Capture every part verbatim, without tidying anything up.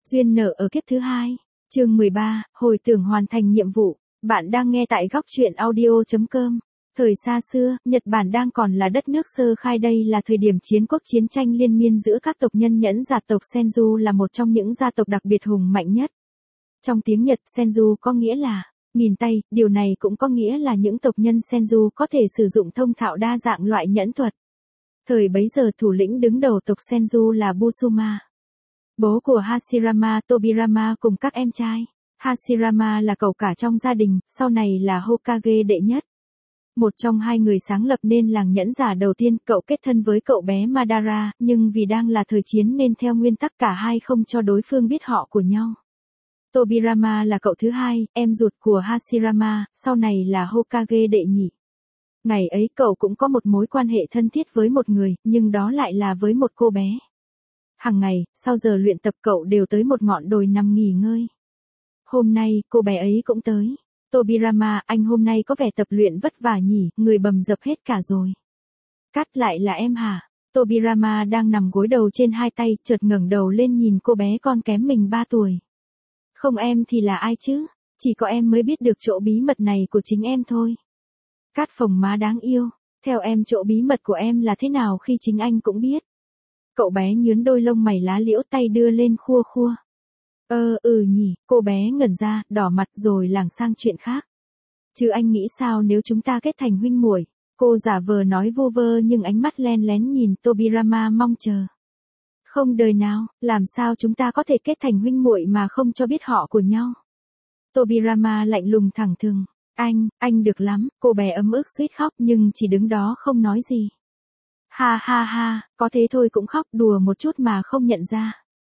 Duyên nợ ở kiếp thứ hai. Chương mười ba, hồi tưởng hoàn thành nhiệm vụ. Bạn đang nghe tại góc truyện audio chấm com. Thời xa xưa, Nhật Bản đang còn là đất nước sơ khai, đây là thời điểm chiến quốc chiến tranh liên miên giữa các tộc nhân nhẫn gia tộc Senju là một trong những gia tộc đặc biệt hùng mạnh nhất. Trong tiếng Nhật, Senju có nghĩa là nghìn tay, điều này cũng có nghĩa là những tộc nhân Senju có thể sử dụng thông thạo đa dạng loại nhẫn thuật. Thời bấy giờ thủ lĩnh đứng đầu tộc Senju là Busuma. Bố của Hashirama Tobirama cùng các em trai. Hashirama là cậu cả trong gia đình, sau này là Hokage đệ nhất. Một trong hai người sáng lập nên làng nhẫn giả đầu tiên, cậu kết thân với cậu bé Madara, nhưng vì đang là thời chiến nên theo nguyên tắc cả hai không cho đối phương biết họ của nhau. Tobirama là cậu thứ hai, em ruột của Hashirama, sau này là Hokage đệ nhị. Ngày ấy cậu cũng có một mối quan hệ thân thiết với một người, nhưng đó lại là với một cô bé. Hàng ngày, sau giờ luyện tập cậu đều tới một ngọn đồi nằm nghỉ ngơi. Hôm nay, cô bé ấy cũng tới. Tobirama, anh hôm nay có vẻ tập luyện vất vả nhỉ, người bầm dập hết cả rồi. Cắt lại là em hả? Tobirama đang nằm gối đầu trên hai tay, chợt ngẩng đầu lên nhìn cô bé con kém mình ba tuổi. Không, em thì là ai chứ? Chỉ có em mới biết được chỗ bí mật này của chính em thôi. Cát phồng má đáng yêu, theo em chỗ bí mật của em là thế nào khi chính anh cũng biết? Cậu bé nhướn đôi lông mày lá liễu, tay đưa lên khua khua. Ơ ừ nhỉ, cô bé ngẩn ra, đỏ mặt rồi lảng sang chuyện khác. Chứ anh nghĩ sao nếu chúng ta kết thành huynh muội? Cô giả vờ nói vu vơ nhưng ánh mắt len lén nhìn Tobirama mong chờ. Không đời nào, làm sao chúng ta có thể kết thành huynh muội mà không cho biết họ của nhau? Tobirama lạnh lùng thẳng thừng. Anh, anh được lắm, cô bé ấm ức suýt khóc nhưng chỉ đứng đó không nói gì. Ha ha ha, có thế thôi cũng khóc, đùa một chút mà không nhận ra.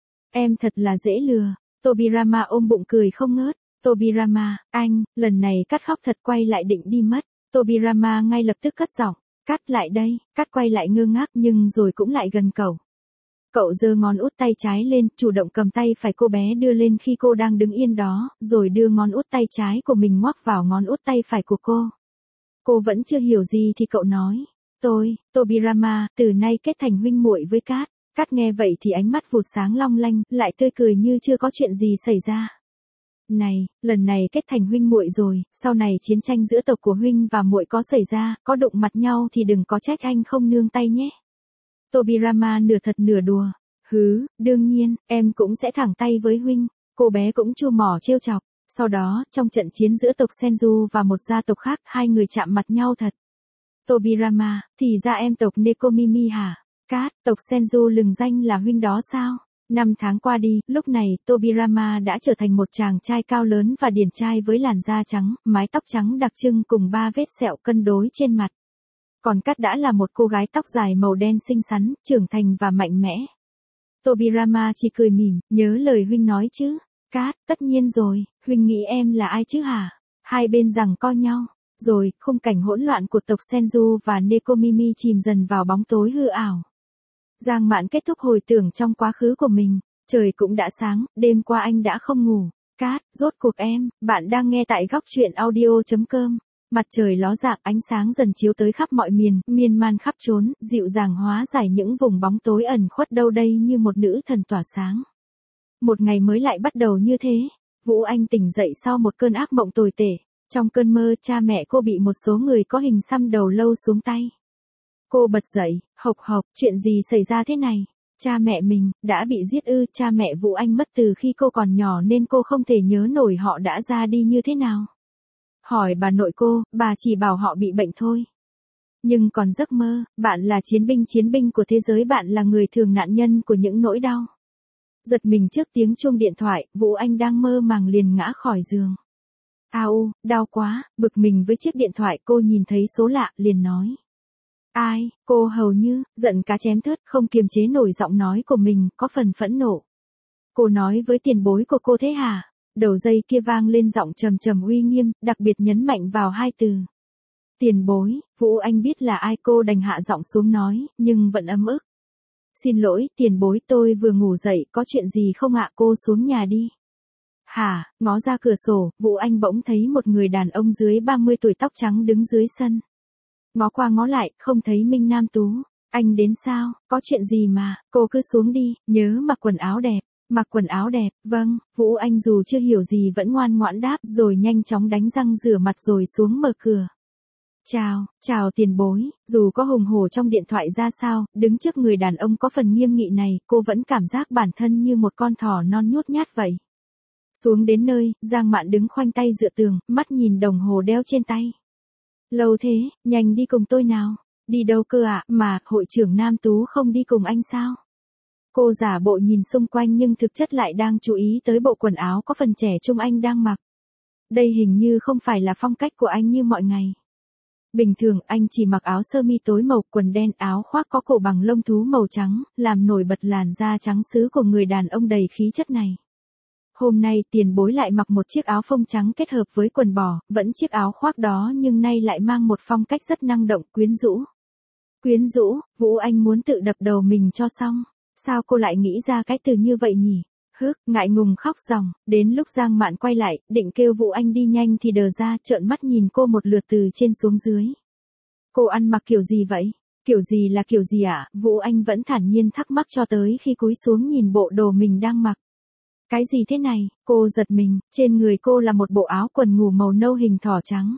Em thật là dễ lừa. Tobirama ôm bụng cười không ngớt. Tobirama, anh, lần này Cát khóc thật, quay lại định đi mất. Tobirama ngay lập tức cất giọng. Cát lại đây. Cát quay lại ngơ ngác nhưng rồi cũng lại gần cậu. Cậu giơ ngón út tay trái lên, chủ động cầm tay phải cô bé đưa lên khi cô đang đứng yên đó, rồi đưa ngón út tay trái của mình ngoắc vào ngón út tay phải của cô. Cô vẫn chưa hiểu gì thì cậu nói. Tôi, Tobirama, từ nay kết thành huynh muội với Cát. Cát nghe vậy thì ánh mắt vụt sáng long lanh, lại tươi cười như chưa có chuyện gì xảy ra. Này, lần này kết thành huynh muội rồi, sau này chiến tranh giữa tộc của huynh và muội có xảy ra, có đụng mặt nhau thì đừng có trách anh không nương tay nhé. Tobirama nửa thật nửa đùa. Hứ, đương nhiên, em cũng sẽ thẳng tay với huynh. Cô bé cũng chu mỏ trêu chọc. Sau đó, trong trận chiến giữa tộc Senju và một gia tộc khác, hai người chạm mặt nhau thật. Tobirama, thì ra em tộc Nekomimi hả? Cát, tộc Senju lừng danh là huynh đó sao? Năm tháng qua đi, lúc này, Tobirama đã trở thành một chàng trai cao lớn và điển trai với làn da trắng, mái tóc trắng đặc trưng cùng ba vết sẹo cân đối trên mặt. Còn Cát đã là một cô gái tóc dài màu đen xinh xắn, trưởng thành và mạnh mẽ. Tobirama chỉ cười mỉm, nhớ lời huynh nói chứ? Cát, tất nhiên rồi, huynh nghĩ em là ai chứ hả? Hai bên giằng co nhau. Rồi, khung cảnh hỗn loạn của tộc Senju và Nekomimi chìm dần vào bóng tối hư ảo. Giang Mạn kết thúc hồi tưởng trong quá khứ của mình. Trời cũng đã sáng, đêm qua anh đã không ngủ. Cát, rốt cuộc em, bạn đang nghe tại góc truyện audio chấm com. Mặt trời ló dạng, ánh sáng dần chiếu tới khắp mọi miền, miên man khắp trốn, dịu dàng hóa giải những vùng bóng tối ẩn khuất đâu đây như một nữ thần tỏa sáng. Một ngày mới lại bắt đầu như thế. Vũ Anh tỉnh dậy sau một cơn ác mộng tồi tệ. Trong cơn mơ, cha mẹ cô bị một số người có hình xăm đầu lâu xuống tay. Cô bật dậy, hộc hộc, chuyện gì xảy ra thế này? Cha mẹ mình, đã bị giết ư? Cha mẹ Vũ Anh mất từ khi cô còn nhỏ nên cô không thể nhớ nổi họ đã ra đi như thế nào. Hỏi bà nội cô, bà chỉ bảo họ bị bệnh thôi. Nhưng còn giấc mơ, bạn là chiến binh chiến binh của thế giới, bạn là người thường nạn nhân của những nỗi đau. Giật mình trước tiếng chuông điện thoại, Vũ Anh đang mơ màng liền ngã khỏi giường. Au, đau quá, bực mình với chiếc điện thoại, cô nhìn thấy số lạ, liền nói. Ai, cô hầu như, giận cá chém thớt, không kiềm chế nổi giọng nói của mình, có phần phẫn nộ. Cô nói với tiền bối của cô thế hả? Đầu dây kia vang lên giọng trầm trầm uy nghiêm, đặc biệt nhấn mạnh vào hai từ. Tiền bối, Vũ Anh biết là ai, cô đành hạ giọng xuống nói, nhưng vẫn ấm ức. Xin lỗi, tiền bối, tôi vừa ngủ dậy, có chuyện gì không ạ? Cô xuống nhà đi. Hả, ngó ra cửa sổ, Vũ Anh bỗng thấy một người đàn ông dưới ba mươi tuổi tóc trắng đứng dưới sân. Ngó qua ngó lại, không thấy Minh Nam Tú. Anh đến sao, có chuyện gì mà, cô cứ xuống đi, nhớ mặc quần áo đẹp. Mặc quần áo đẹp, vâng, Vũ Anh dù chưa hiểu gì vẫn ngoan ngoãn đáp rồi nhanh chóng đánh răng rửa mặt rồi xuống mở cửa. Chào, chào tiền bối, dù có hùng hổ trong điện thoại ra sao, đứng trước người đàn ông có phần nghiêm nghị này, cô vẫn cảm giác bản thân như một con thỏ non nhút nhát vậy. Xuống đến nơi, Giang Mạn đứng khoanh tay dựa tường, mắt nhìn đồng hồ đeo trên tay. Lâu thế, nhanh đi cùng tôi nào. Đi đâu cơ ạ, à? Mà, hội trưởng Nam Tú không đi cùng anh sao? Cô giả bộ nhìn xung quanh nhưng thực chất lại đang chú ý tới bộ quần áo có phần trẻ trung anh đang mặc. Đây hình như không phải là phong cách của anh như mọi ngày. Bình thường anh chỉ mặc áo sơ mi tối màu, quần đen, áo khoác có cổ bằng lông thú màu trắng, làm nổi bật làn da trắng sứ của người đàn ông đầy khí chất này. Hôm nay tiền bối lại mặc một chiếc áo phông trắng kết hợp với quần bò, vẫn chiếc áo khoác đó nhưng nay lại mang một phong cách rất năng động, quyến rũ. Quyến rũ, Vũ Anh muốn tự đập đầu mình cho xong. Sao cô lại nghĩ ra cái từ như vậy nhỉ? Hức, ngại ngùng khóc ròng, đến lúc Giang Mạn quay lại, định kêu Vũ Anh đi nhanh thì đờ ra, trợn mắt nhìn cô một lượt từ trên xuống dưới. Cô ăn mặc kiểu gì vậy? Kiểu gì là kiểu gì ạ? À? Vũ Anh vẫn thản nhiên thắc mắc cho tới khi cúi xuống nhìn bộ đồ mình đang mặc. Cái gì thế này? Cô giật mình, trên người cô là một bộ áo quần ngủ màu nâu hình thỏ trắng.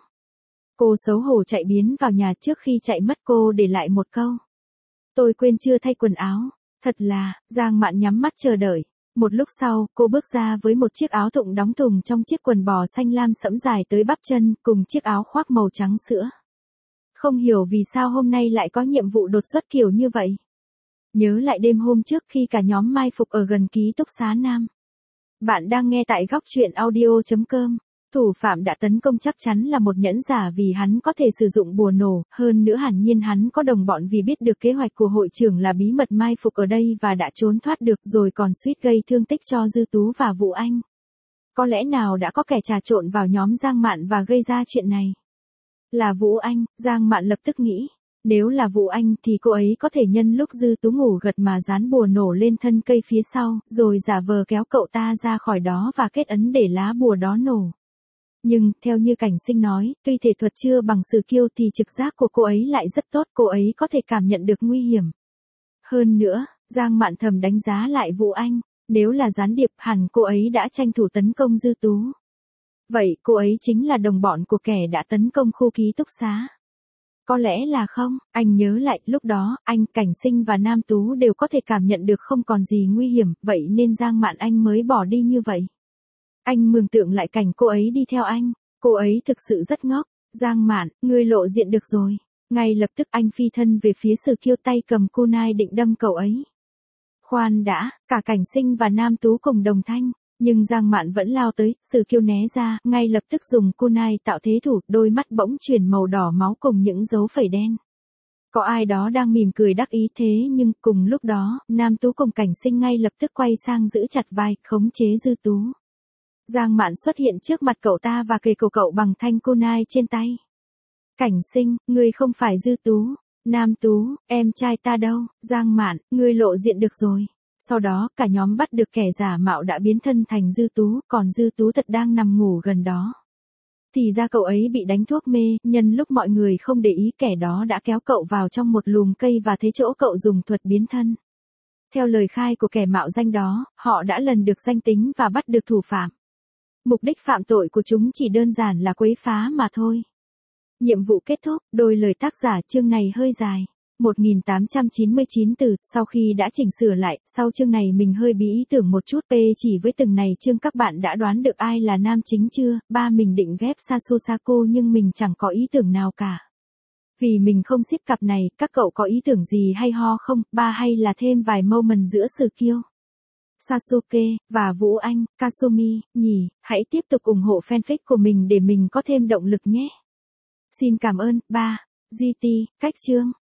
Cô xấu hổ chạy biến vào nhà, trước khi chạy mất cô để lại một câu. Tôi quên chưa thay quần áo. Thật là, Giang Mạn nhắm mắt chờ đợi. Một lúc sau, cô bước ra với một chiếc áo thụng đóng thùng trong chiếc quần bò xanh lam sẫm dài tới bắp chân, cùng chiếc áo khoác màu trắng sữa. Không hiểu vì sao hôm nay lại có nhiệm vụ đột xuất kiểu như vậy. Nhớ lại đêm hôm trước khi cả nhóm mai phục ở gần ký túc xá Nam. Bạn đang nghe tại góc truyện audio chấm com. Thủ phạm đã tấn công chắc chắn là một nhẫn giả vì hắn có thể sử dụng bùa nổ, hơn nữa hẳn nhiên hắn có đồng bọn vì biết được kế hoạch của hội trưởng là bí mật mai phục ở đây và đã trốn thoát được rồi còn suýt gây thương tích cho Dư Tú và Vũ Anh. Có lẽ nào đã có kẻ trà trộn vào nhóm Giang Mạn và gây ra chuyện này? Là Vũ Anh, Giang Mạn lập tức nghĩ. Nếu là Vũ Anh thì cô ấy có thể nhân lúc Dư Tú ngủ gật mà dán bùa nổ lên thân cây phía sau, rồi giả vờ kéo cậu ta ra khỏi đó và kết ấn để lá bùa đó nổ. Nhưng, theo như Cảnh Sinh nói, tuy thể thuật chưa bằng Sử Kiêu thì trực giác của cô ấy lại rất tốt, cô ấy có thể cảm nhận được nguy hiểm. Hơn nữa, Giang Mạn thầm đánh giá lại Vũ Anh, nếu là gián điệp hẳn cô ấy đã tranh thủ tấn công Dư Tú. Vậy cô ấy chính là đồng bọn của kẻ đã tấn công khu ký túc xá. Có lẽ là không, anh nhớ lại, lúc đó, anh, Cảnh Sinh và Nam Tú đều có thể cảm nhận được không còn gì nguy hiểm, vậy nên Giang Mạn anh mới bỏ đi như vậy. Anh mường tượng lại cảnh cô ấy đi theo anh, cô ấy thực sự rất ngốc. Giang Mạn, ngươi lộ diện được rồi. Ngay lập tức anh phi thân về phía Sử Kiêu, tay cầm kunai định đâm cậu ấy. Khoan đã, cả Cảnh Sinh và Nam Tú cùng đồng thanh, nhưng Giang Mạn vẫn lao tới, Sử Kiêu né ra, ngay lập tức dùng kunai tạo thế thủ, đôi mắt bỗng chuyển màu đỏ máu cùng những dấu phẩy đen. Có ai đó đang mỉm cười đắc ý thế nhưng cùng lúc đó, Nam Tú cùng Cảnh Sinh ngay lập tức quay sang giữ chặt vai, khống chế Dư Tú. Giang Mạn xuất hiện trước mặt cậu ta và kề cổ cậu bằng thanh kunai trên tay. Cảnh Sinh, ngươi không phải Dư Tú. Nam Tú, em trai ta đâu? Giang Mạn, ngươi lộ diện được rồi. Sau đó, cả nhóm bắt được kẻ giả mạo đã biến thân thành Dư Tú, còn Dư Tú thật đang nằm ngủ gần đó. Thì ra cậu ấy bị đánh thuốc mê, nhân lúc mọi người không để ý kẻ đó đã kéo cậu vào trong một lùm cây và thế chỗ cậu dùng thuật biến thân. Theo lời khai của kẻ mạo danh đó, họ đã lần được danh tính và bắt được thủ phạm. Mục đích phạm tội của chúng chỉ đơn giản là quấy phá mà thôi. Nhiệm vụ kết thúc, đôi lời tác giả chương này hơi dài. một nghìn tám trăm chín mươi chín từ, sau khi đã chỉnh sửa lại, sau chương này mình hơi bí ý tưởng một chút. P chỉ với từng này chương các bạn đã đoán được ai là nam chính chưa? Ba mình định ghép Sasosako nhưng mình chẳng có ý tưởng nào cả. Vì mình không ship cặp này, các cậu có ý tưởng gì hay ho không? Ba hay là thêm vài moment giữa Sử Kiêu, Sasuke, và Vũ Anh, Kasumi, nhỉ? Hãy tiếp tục ủng hộ fanpage của mình để mình có thêm động lực nhé. Xin cảm ơn. Ba. giê tê, cách chương.